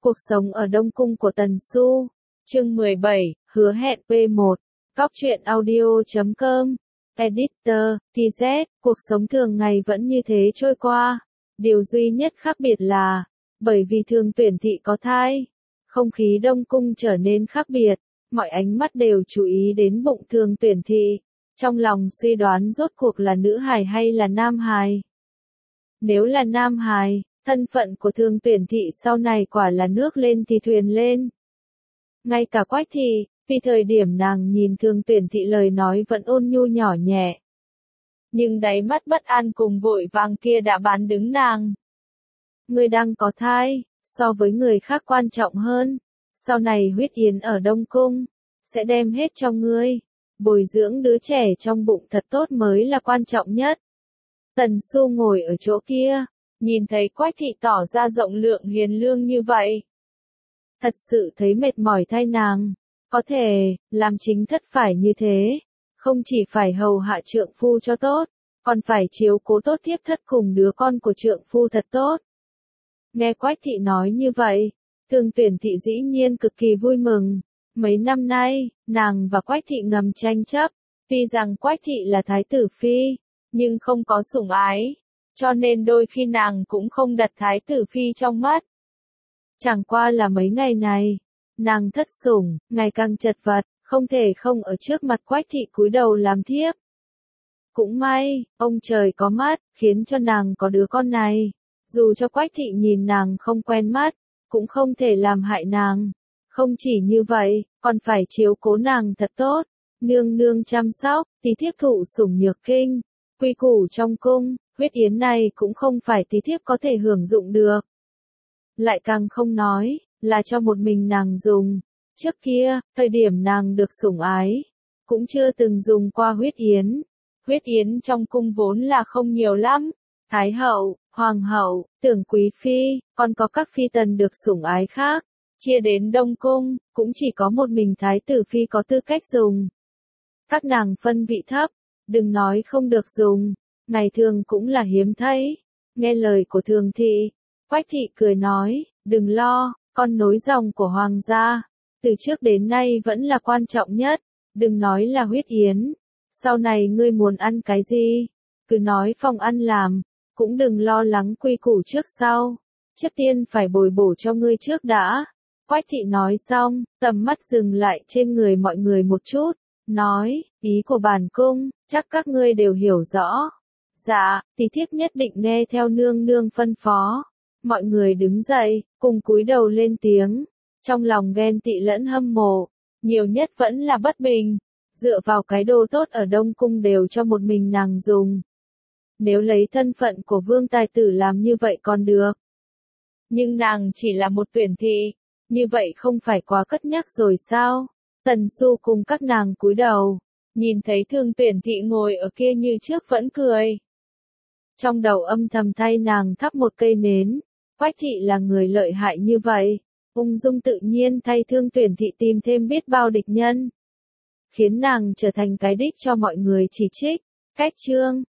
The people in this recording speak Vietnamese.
Cuộc sống ở Đông Cung của Tần Xu. Chương 17, hứa hẹn P1. Góc truyện audio.com. Editor, TZ, cuộc sống thường ngày vẫn như thế trôi qua. Điều duy nhất khác biệt là, bởi vì Thường Tuyển Thị có thai, không khí Đông Cung trở nên khác biệt, mọi ánh mắt đều chú ý đến bụng Thường Tuyển Thị, trong lòng suy đoán rốt cuộc là nữ hài hay là nam hài. Nếu là nam hài, thân phận của Thường Tuyển Thị sau này quả là nước lên thì thuyền lên. Ngay cả Quách Thị, vì thời điểm nàng nhìn Thường Tuyển Thị lời nói vẫn ôn nhu nhỏ nhẹ. Nhưng đáy mắt bất an cùng vội vàng kia đã bán đứng nàng. Ngươi đang có thai, so với người khác quan trọng hơn. Sau này huyết yến ở Đông Cung, sẽ đem hết cho ngươi. Bồi dưỡng đứa trẻ trong bụng thật tốt mới là quan trọng nhất. Tần Xu ngồi ở chỗ kia, nhìn thấy Quách Thị tỏ ra rộng lượng hiền lương như vậy. Thật sự thấy mệt mỏi thay nàng. Có thể, làm chính thất phải như thế. Không chỉ phải hầu hạ trượng phu cho tốt, còn phải chiếu cố tốt thiếp thất cùng đứa con của trượng phu thật tốt. Nghe Quách Thị nói như vậy, Thường Tuyển Thị dĩ nhiên cực kỳ vui mừng. Mấy năm nay, nàng và Quách Thị ngầm tranh chấp, tuy rằng Quách Thị là thái tử phi, nhưng không có sủng ái, cho nên đôi khi nàng cũng không đặt thái tử phi trong mắt. Chẳng qua là mấy ngày này, nàng thất sủng, ngày càng chật vật, không thể không ở trước mặt Quách Thị cúi đầu làm thiếp. Cũng may, ông trời có mắt, khiến cho nàng có đứa con này. Dù cho Quách Thị nhìn nàng không quen mắt, cũng không thể làm hại nàng. Không chỉ như vậy, còn phải chiếu cố nàng thật tốt. Nương nương chăm sóc, tí thiếp thụ sủng nhược kinh. Quy củ trong cung, huyết yến này cũng không phải tí thiếp có thể hưởng dụng được. Lại càng không nói, là cho một mình nàng dùng. Trước kia, thời điểm nàng được sủng ái, cũng chưa từng dùng qua huyết yến. Huyết yến trong cung vốn là không nhiều lắm. Thái hậu, hoàng hậu, tưởng quý phi, còn có các phi tần được sủng ái khác. Chia đến Đông Cung, cũng chỉ có một mình thái tử phi có tư cách dùng. Các nàng phân vị thấp, đừng nói không được dùng, ngày thường cũng là hiếm thấy. Nghe lời của Thường Thị, Quách Thị cười nói, đừng lo, con nối dòng của hoàng gia, từ trước đến nay vẫn là quan trọng nhất, đừng nói là huyết yến. Sau này ngươi muốn ăn cái gì, cứ nói phòng ăn làm, cũng đừng lo lắng quy củ trước sau. Trước tiên phải bồi bổ cho ngươi trước đã. Quách Thị nói xong, tầm mắt dừng lại trên người mọi người một chút, nói, ý của bản cung, chắc các ngươi đều hiểu rõ. Dạ, tí thiếp nhất định nghe theo nương nương phân phó. Mọi người đứng dậy, cùng cúi đầu lên tiếng, trong lòng ghen tị lẫn hâm mộ, nhiều nhất vẫn là bất bình. Dựa vào cái đồ tốt ở Đông Cung đều cho một mình nàng dùng. Nếu lấy thân phận của vương tài tử làm như vậy còn được. Nhưng nàng chỉ là một tuyển thị, như vậy không phải quá cất nhắc rồi sao? Tần Xu cùng các nàng cúi đầu, nhìn thấy Thường Tuyển Thị ngồi ở kia như trước vẫn cười. Trong đầu âm thầm thay nàng thắp một cây nến, Quách Thị là người lợi hại như vậy, ung dung tự nhiên thay Thường Tuyển Thị tìm thêm biết bao địch nhân. Khiến nàng trở thành cái đích cho mọi người chỉ trích. Cách chương